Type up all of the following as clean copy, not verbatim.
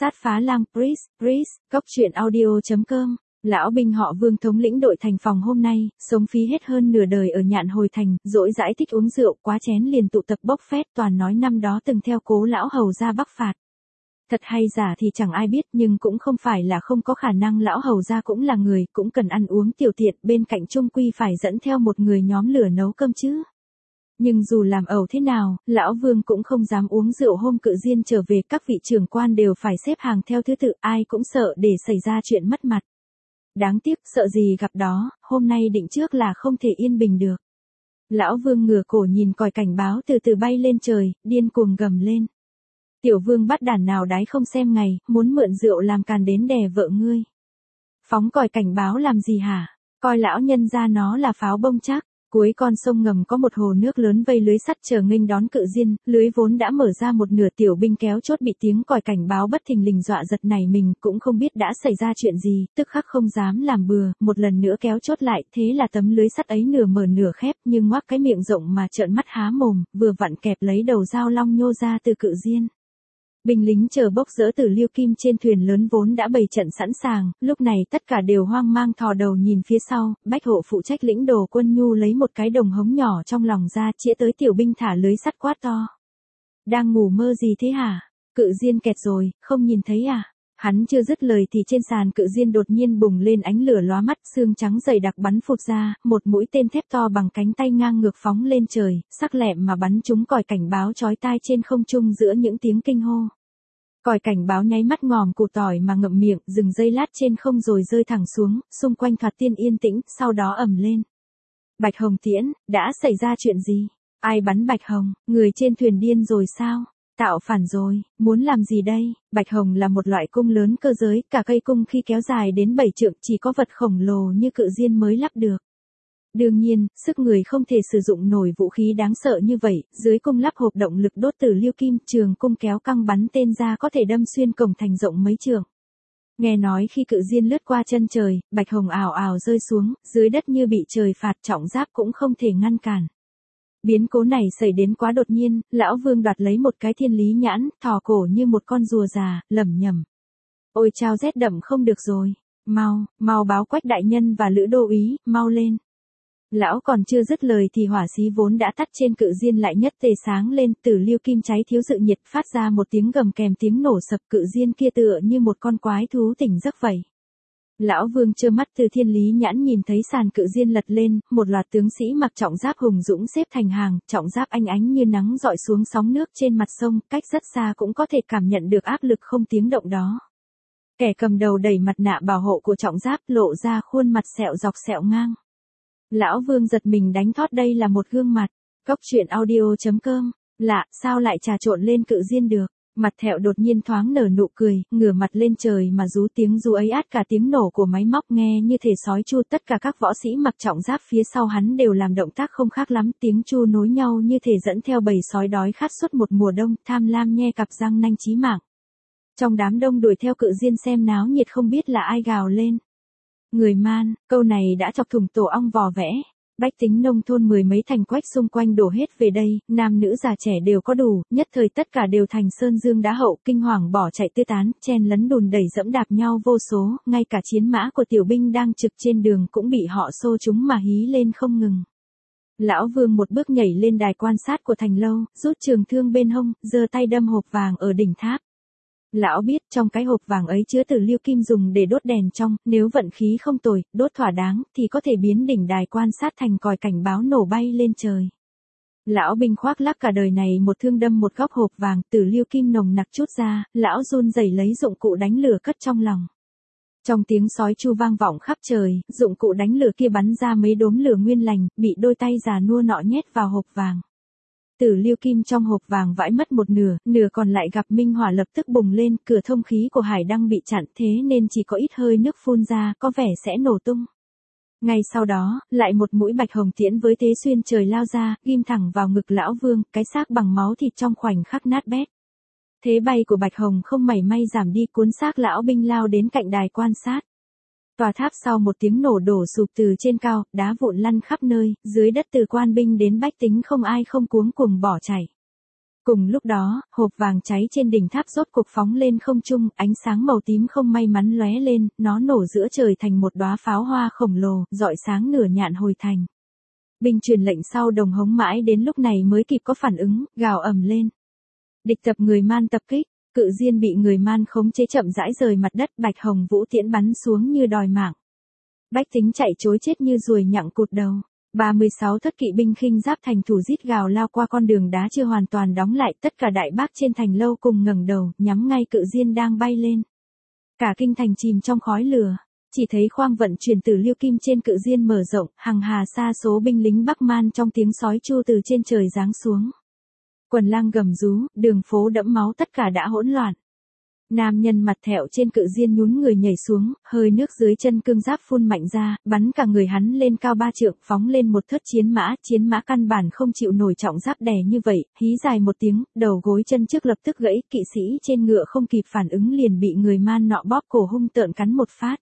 Sát phá lang Pris, Cốc truyện audio.com. Lão binh họ Vương thống lĩnh đội thành phòng hôm nay, sống phí hết hơn nửa đời ở Nhạn Hồi thành, dỗi dãi thích uống rượu, quá chén liền tụ tập bốc phét, toàn nói năm đó từng theo Cố lão hầu ra Bắc phạt. Thật hay giả thì chẳng ai biết, nhưng cũng không phải là không có khả năng lão hầu ra cũng là người, cũng cần ăn uống tiểu tiện, bên cạnh chung quy phải dẫn theo một người nhóm lửa nấu cơm chứ. Nhưng dù làm ẩu thế nào, lão Vương cũng không dám uống rượu. Hôm Cự Diên trở về, các vị trưởng quan đều phải xếp hàng theo thứ tự, ai cũng sợ để xảy ra chuyện mất mặt. Đáng tiếc, sợ gì gặp đó, hôm nay định trước là không thể yên bình được. Lão Vương ngửa cổ nhìn còi cảnh báo từ từ bay lên trời, điên cuồng gầm lên. Tiểu Vương bắt đản nào đái không xem ngày, muốn mượn rượu làm càn đến đè vợ ngươi. Phóng còi cảnh báo làm gì hả? Coi lão nhân ra nó là pháo bông chắc. Cuối con sông ngầm có một hồ nước lớn vây lưới sắt chờ nghênh đón Cự Diên, lưới vốn đã mở ra một nửa, tiểu binh kéo chốt bị tiếng còi cảnh báo bất thình lình dọa giật nảy mình, cũng không biết đã xảy ra chuyện gì, tức khắc không dám làm bừa, một lần nữa kéo chốt lại, thế là tấm lưới sắt ấy nửa mở nửa khép, nhưng ngoác cái miệng rộng mà trợn mắt há mồm, vừa vặn kẹp lấy đầu dao long nhô ra từ Cự Diên. Binh lính chờ bốc dỡ từ Liêu Kim trên thuyền lớn vốn đã bày trận sẵn sàng, lúc này tất cả đều hoang mang thò đầu nhìn phía sau. Bách hộ phụ trách lĩnh đồ quân nhu lấy một cái đồng hống nhỏ trong lòng ra, chĩa tới tiểu binh thả lưới sắt quát to. Đang ngủ mơ gì thế hả? Cự Diên kẹt rồi, không nhìn thấy à? Hắn chưa dứt lời thì trên sàn Cự Diên đột nhiên bùng lên ánh lửa lóa mắt, xương trắng dày đặc bắn phụt ra, một mũi tên thép to bằng cánh tay ngang ngược phóng lên trời, sắc lẹm mà bắn trúng còi cảnh báo chói tai trên không trung giữa những tiếng kinh hô. Còi cảnh báo nháy mắt ngòm củ tỏi mà ngậm miệng, dừng giây lát trên không rồi rơi thẳng xuống, xung quanh thoạt tiên yên tĩnh, sau đó ầm lên. Bạch Hồng Tiễn, đã xảy ra chuyện gì? Ai bắn Bạch Hồng? Người trên thuyền điên rồi sao? Tạo phản rồi, muốn làm gì đây? Bạch Hồng là một loại cung lớn cơ giới, cả cây cung khi kéo dài đến 7 trượng chỉ có vật khổng lồ như Cự Diên mới lắp được. Đương nhiên, sức người không thể sử dụng nổi vũ khí đáng sợ như vậy, dưới cung lắp hộp động lực đốt từ Liêu Kim, trường cung kéo căng bắn tên ra có thể đâm xuyên cổng thành rộng mấy trượng. Nghe nói khi Cự Diên lướt qua chân trời, Bạch Hồng ào ào rơi xuống, dưới đất như bị trời phạt, trọng giáp cũng không thể ngăn cản. Biến cố này xảy đến quá đột nhiên, lão Vương đoạt lấy một cái thiên lý nhãn, thò cổ như một con rùa già, lẩm nhẩm. Ôi chao, rét đậm không được rồi, mau báo Quách đại nhân và Lữ đô úy, mau lên. Lão còn chưa dứt lời thì hỏa xí vốn đã tắt trên Cự Diên lại nhất tề sáng lên, từ Liêu Kim cháy thiếu dự nhiệt, phát ra một tiếng gầm kèm tiếng nổ sập. Cự Diên kia tựa như một con quái thú tỉnh giấc vậy. Lão Vương trơ mắt từ thiên lý nhãn nhìn thấy sàn Cự Diên lật lên, một loạt tướng sĩ mặc trọng giáp hùng dũng xếp thành hàng, trọng giáp ánh ánh như nắng dọi xuống sóng nước trên mặt sông, cách rất xa cũng có thể cảm nhận được áp lực không tiếng động đó. Kẻ cầm đầu đẩy mặt nạ bảo hộ của trọng giáp, lộ ra khuôn mặt sẹo dọc sẹo ngang. Lão Vương giật mình đánh thót, đây là một gương mặt. Cốc truyện audio.com. Lạ, sao lại trà trộn lên Cự Diên được? Mặt thẹo đột nhiên thoáng nở nụ cười, ngửa mặt lên trời mà rú tiếng rú ấy át cả tiếng nổ của máy móc nghe như thể sói chu. Tất cả các võ sĩ mặc trọng giáp phía sau hắn đều làm động tác không khác lắm, tiếng chu nối nhau như thể dẫn theo bầy sói đói khát suốt một mùa đông, tham lam nhe cặp răng nanh chí mạng. Trong đám đông đuổi theo Cự Diên xem náo nhiệt không biết là ai gào lên. Người man, câu này đã chọc thủng tổ ong vò vẽ. Bách tính nông thôn mười mấy thành quách xung quanh đổ hết về đây, nam nữ già trẻ đều có đủ, nhất thời tất cả đều thành sơn dương đá hậu, kinh hoàng bỏ chạy tứ tán, chen lấn đùn đẩy dẫm đạp nhau vô số, ngay cả chiến mã của tiểu binh đang trực trên đường cũng bị họ xô chúng mà hí lên không ngừng. Lão Vương một bước nhảy lên đài quan sát của thành lâu, rút trường thương bên hông, giơ tay đâm hộp vàng ở đỉnh tháp. Lão biết trong cái hộp vàng ấy chứa từ Liêu Kim dùng để đốt đèn trong, nếu vận khí không tồi, đốt thỏa đáng, thì có thể biến đỉnh đài quan sát thành còi cảnh báo nổ bay lên trời. Lão binh khoác lác cả đời này một thương đâm một góc hộp vàng, từ Liêu Kim nồng nặc chút ra, lão run rẩy lấy dụng cụ đánh lửa cất trong lòng. Trong tiếng sói chu vang vọng khắp trời, dụng cụ đánh lửa kia bắn ra mấy đốm lửa nguyên lành, bị đôi tay già nua nọ nhét vào hộp vàng. Tử Liêu Kim trong hộp vàng vãi mất một nửa, nửa còn lại gặp minh hỏa lập tức bùng lên, cửa thông khí của hải đăng bị chặn, thế nên chỉ có ít hơi nước phun ra, có vẻ sẽ nổ tung. Ngay sau đó, lại một mũi Bạch Hồng Tiễn với thế xuyên trời lao ra, ghim thẳng vào ngực lão Vương, cái xác bằng máu thịt trong khoảnh khắc nát bét. Thế bay của Bạch Hồng không mảy may giảm đi, cuốn xác lão binh lao đến cạnh đài quan sát. Tòa tháp sau một tiếng nổ đổ sụp từ trên cao, đá vụn lăn khắp nơi, dưới đất từ quan binh đến bách tính không ai không cuống cuồng bỏ chạy. Cùng lúc đó, hộp vàng cháy trên đỉnh tháp rốt cục phóng lên không trung, ánh sáng màu tím không may mắn lóe lên, nó nổ giữa trời thành một đóa pháo hoa khổng lồ, rọi sáng nửa nhạn hồi thành. Binh truyền lệnh sau đồng hống mãi đến lúc này mới kịp có phản ứng, gào ầm lên. Địch tập người Man tập kích, Cự Diên bị người Man khống chế chậm rãi rời mặt đất, Bạch Hồng Vũ tiễn bắn xuống như đòi mạng. Bách tính chạy trối chết như ruồi nhặng cụt đầu. 36 thất kỵ binh khinh giáp thành thủ rít gào lao qua con đường đá chưa hoàn toàn đóng lại, tất cả đại bác trên thành lâu cùng ngẩng đầu, nhắm ngay Cự Diên đang bay lên. Cả kinh thành chìm trong khói lửa, chỉ thấy khoang vận chuyển Tử Liêu Kim trên Cự Diên mở rộng, hằng hà sa số binh lính Bắc Man trong tiếng sói chu từ trên trời giáng xuống. Quần lang gầm rú, đường phố đẫm máu, tất cả đã hỗn loạn. Nam nhân mặt thẹo trên Cự Diên nhún người nhảy xuống, hơi nước dưới chân cương giáp phun mạnh ra, bắn cả người hắn lên cao 3 trượng, phóng lên một thớt chiến mã căn bản không chịu nổi trọng giáp đè như vậy, hí dài một tiếng, đầu gối chân trước lập tức gãy, kỵ sĩ trên ngựa không kịp phản ứng liền bị người Man nọ bóp cổ hung tợn cắn một phát.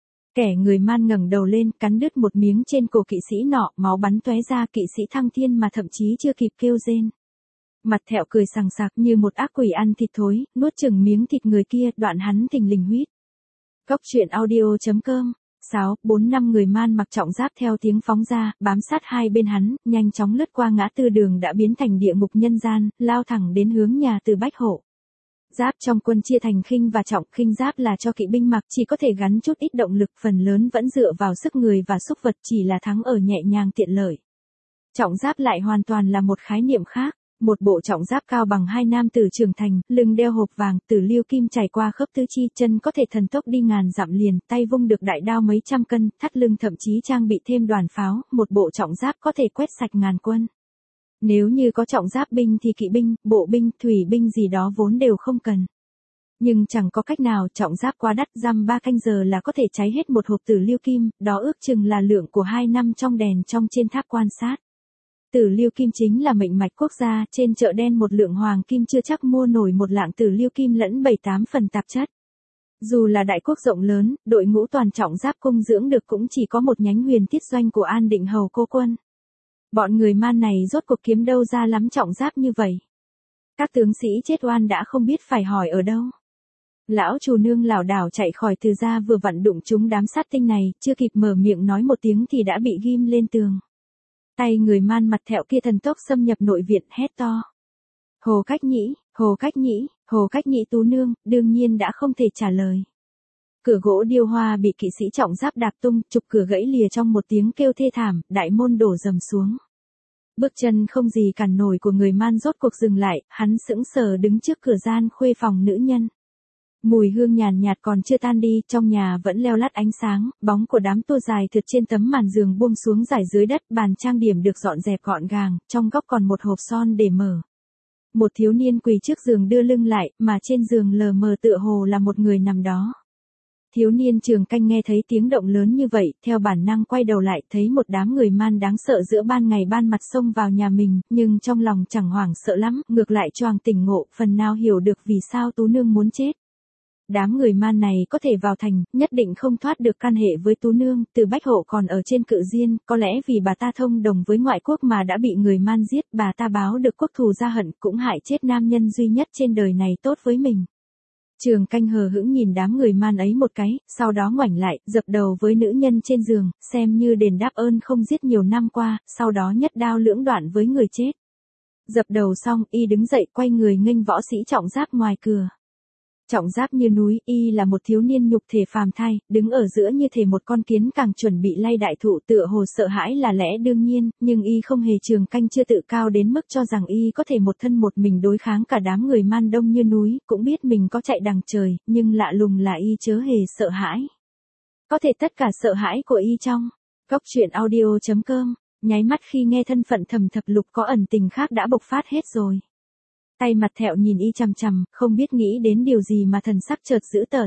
Kẻ người Man ngẩng đầu lên, cắn đứt một miếng trên cổ kỵ sĩ nọ, máu bắn tóe ra, kỵ sĩ thăng thiên mà thậm chí chưa kịp kêu rên. Mặt thẹo cười sằng sặc như một ác quỷ ăn thịt thối, nuốt chừng miếng thịt người kia, đoạn hắn thình lình huýt. Góc truyện audio.com 4-5 người Man mặc trọng giáp theo tiếng phóng ra, bám sát hai bên hắn, nhanh chóng lướt qua ngã tư đường đã biến thành địa ngục nhân gian, lao thẳng đến hướng nhà Từ Bách Hộ. Giáp trong quân chia thành khinh và trọng, khinh giáp là cho kỵ binh mặc, chỉ có thể gắn chút ít động lực, phần lớn vẫn dựa vào sức người và xúc vật, chỉ là thắng ở nhẹ nhàng tiện lợi. Trọng giáp lại hoàn toàn là một khái niệm khác. Một bộ trọng giáp cao bằng hai nam tử trưởng thành, lưng đeo hộp vàng, Tử Liêu Kim trải qua khớp tứ chi, chân có thể thần tốc đi ngàn dặm liền, tay vung được đại đao mấy trăm cân, thắt lưng thậm chí trang bị thêm đoàn pháo, một bộ trọng giáp có thể quét sạch ngàn quân. Nếu như có trọng giáp binh thì kỵ binh, bộ binh, thủy binh gì đó vốn đều không cần. Nhưng chẳng có cách nào, trọng giáp quá đắt, dăm 3 canh giờ là có thể cháy hết một hộp Tử Liêu Kim, đó ước chừng là lượng của 2 năm trong đèn trong trên tháp quan sát. Tử Liêu Kim chính là mệnh mạch quốc gia, trên chợ đen một lượng hoàng kim chưa chắc mua nổi một lạng Tử Liêu Kim lẫn 7-8 phần tạp chất. Dù là đại quốc rộng lớn, đội ngũ toàn trọng giáp cung dưỡng được cũng chỉ có một nhánh huyền tiết doanh của An Định Hầu Cô Quân. Bọn người Man này rốt cuộc kiếm đâu ra lắm trọng giáp như vậy. Các tướng sĩ chết oan đã không biết phải hỏi ở đâu. Lão Trù Nương lảo đảo chạy khỏi Từ gia vừa vặn đụng trúng đám sát tinh này, chưa kịp mở miệng nói một tiếng thì đã bị ghim lên tường. Tay người Man mặt thẹo kia thần tốc xâm nhập nội viện, hét to. Hồ Cách Nhĩ, Hồ Cách Nhĩ, Hồ Cách Nhĩ Tú Nương, đương nhiên đã không thể trả lời. Cửa gỗ điêu hoa bị kỵ sĩ trọng giáp đạp tung, trục cửa gãy lìa trong một tiếng kêu thê thảm, đại môn đổ rầm xuống. Bước chân không gì cản nổi của người Man rốt cuộc dừng lại, hắn sững sờ đứng trước cửa gian khuê phòng nữ nhân. Mùi hương nhàn nhạt còn chưa tan đi, trong nhà vẫn leo lắt ánh sáng, bóng của đám tua dài thượt trên tấm màn giường buông xuống rải dưới đất, bàn trang điểm được dọn dẹp gọn gàng, trong góc còn một hộp son để mở. Một thiếu niên quỳ trước giường đưa lưng lại, mà trên giường lờ mờ tựa hồ là một người nằm đó. Thiếu niên Trường Canh nghe thấy tiếng động lớn như vậy, theo bản năng quay đầu lại, thấy một đám người Man đáng sợ giữa ban ngày ban mặt xông vào nhà mình, nhưng trong lòng chẳng hoảng sợ lắm, ngược lại choàng tỉnh ngộ, phần nào hiểu được vì sao Tú Nương muốn chết. Đám người Man này có thể vào thành, nhất định không thoát được can hệ với Tú Nương, Từ Bách Hộ còn ở trên Cự Diên, có lẽ vì bà ta thông đồng với ngoại quốc mà đã bị người Man giết, bà ta báo được quốc thù ra hận, cũng hại chết nam nhân duy nhất trên đời này tốt với mình. Trường Canh hờ hững nhìn đám người Man ấy một cái, sau đó ngoảnh lại, dập đầu với nữ nhân trên giường, xem như đền đáp ơn không giết nhiều năm qua, sau đó nhất đao lưỡng đoạn với người chết. Dập đầu xong, y đứng dậy quay người nghênh võ sĩ trọng giáp ngoài cửa. Trọng giáp như núi, y là một thiếu niên nhục thể phàm thai, đứng ở giữa như thể một con kiến càng chuẩn bị lay đại thụ, tựa hồ sợ hãi là lẽ đương nhiên, nhưng y không hề. Trường Canh chưa tự cao đến mức cho rằng y có thể một thân một mình đối kháng cả đám người Man đông như núi, cũng biết mình có chạy đằng trời, nhưng lạ lùng là y chớ hề sợ hãi. Có thể tất cả sợ hãi của y trong góc truyện audio.com, nháy mắt khi nghe thân phận Thẩm Thập Lục có ẩn tình khác đã bộc phát hết rồi. Tay mặt thẹo nhìn y chằm chằm, không biết nghĩ đến điều gì mà thần sắc chợt dữ tợn.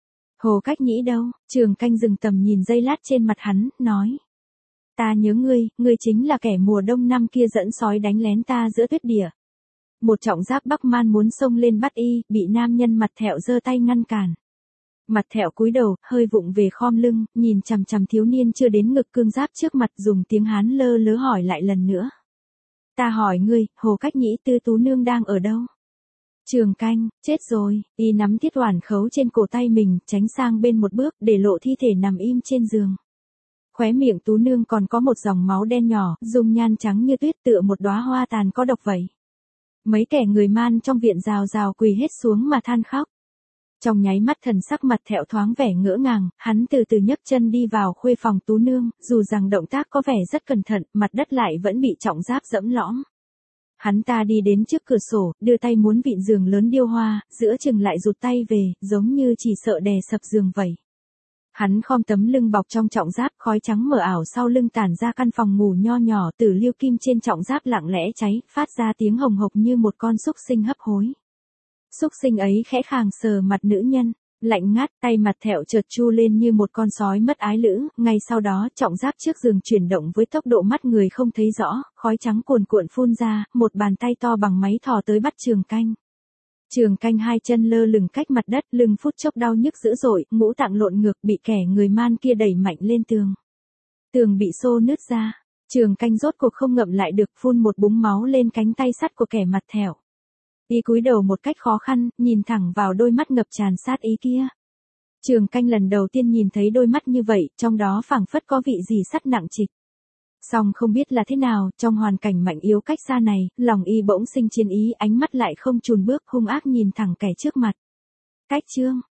Hồ Cách Nhĩ đâu? Trường Canh dừng tầm nhìn giây lát trên mặt hắn, nói. Ta nhớ ngươi chính là kẻ mùa đông năm kia dẫn sói đánh lén ta giữa tuyết địa. Một trọng giáp Bắc Man muốn xông lên bắt y, bị nam nhân mặt thẹo giơ tay ngăn cản. Mặt thẹo cúi đầu, hơi vụng về khom lưng, nhìn chằm chằm thiếu niên chưa đến ngực cương giáp trước mặt, dùng tiếng Hán lơ lớ hỏi lại lần nữa. ta hỏi ngươi, Hồ Cách Nhĩ Tư Tú Nương đang ở đâu? Trường Canh, chết rồi, y nắm thiết hoàn khấu trên cổ tay mình, tránh sang bên một bước, để lộ thi thể nằm im trên giường. Khóe miệng Tú Nương còn có một dòng máu đen nhỏ, dung nhan trắng như tuyết tựa một đóa hoa tàn có độc vậy. Mấy kẻ người man trong viện rào rào quỳ hết xuống mà than khóc. Trong nháy mắt thần sắc mặt Thẹo thoáng vẻ ngỡ ngàng, hắn từ từ nhấc chân đi vào khuê phòng Tú Nương, dù rằng động tác có vẻ rất cẩn thận, mặt đất lại vẫn bị trọng giáp dẫm lõm. Hắn ta đi đến trước cửa sổ, đưa tay muốn vịn giường lớn điêu hoa, giữa chừng lại rụt tay về, giống như chỉ sợ đè sập giường vậy. Hắn khom tấm lưng bọc trong trọng giáp, khói trắng mờ ảo sau lưng tản ra căn phòng ngủ nho nhỏ, tử liêu kim trên trọng giáp lặng lẽ cháy, phát ra tiếng hồng hộc như một con súc sinh hấp hối. Súc sinh ấy khẽ khàng sờ mặt nữ nhân, lạnh ngắt, tay mặt Thẹo chợt chu lên như một con sói mất ái lữ, ngay sau đó trọng giáp trước giường chuyển động với tốc độ mắt người không thấy rõ, khói trắng cuồn cuộn phun ra, một bàn tay to bằng máy thò tới bắt Trường Canh. Trường Canh hai chân lơ lửng cách mặt đất, lưng phút chốc đau nhức dữ dội, ngũ tạng lộn ngược bị kẻ người man kia đẩy mạnh lên tường. Tường bị xô nứt ra, Trường Canh rốt cuộc không ngậm lại được, phun một búng máu lên cánh tay sắt của kẻ mặt Thẹo. Y cúi đầu một cách khó khăn, nhìn thẳng vào đôi mắt ngập tràn sát ý kia. Trường Canh lần đầu tiên nhìn thấy đôi mắt như vậy, trong đó phảng phất có vị gì sắt nặng trịch. Song không biết là thế nào, trong hoàn cảnh mạnh yếu cách xa này, lòng y bỗng sinh chiến ý, ánh mắt lại không chùn bước, hung ác nhìn thẳng kẻ trước mặt. Cách Trương,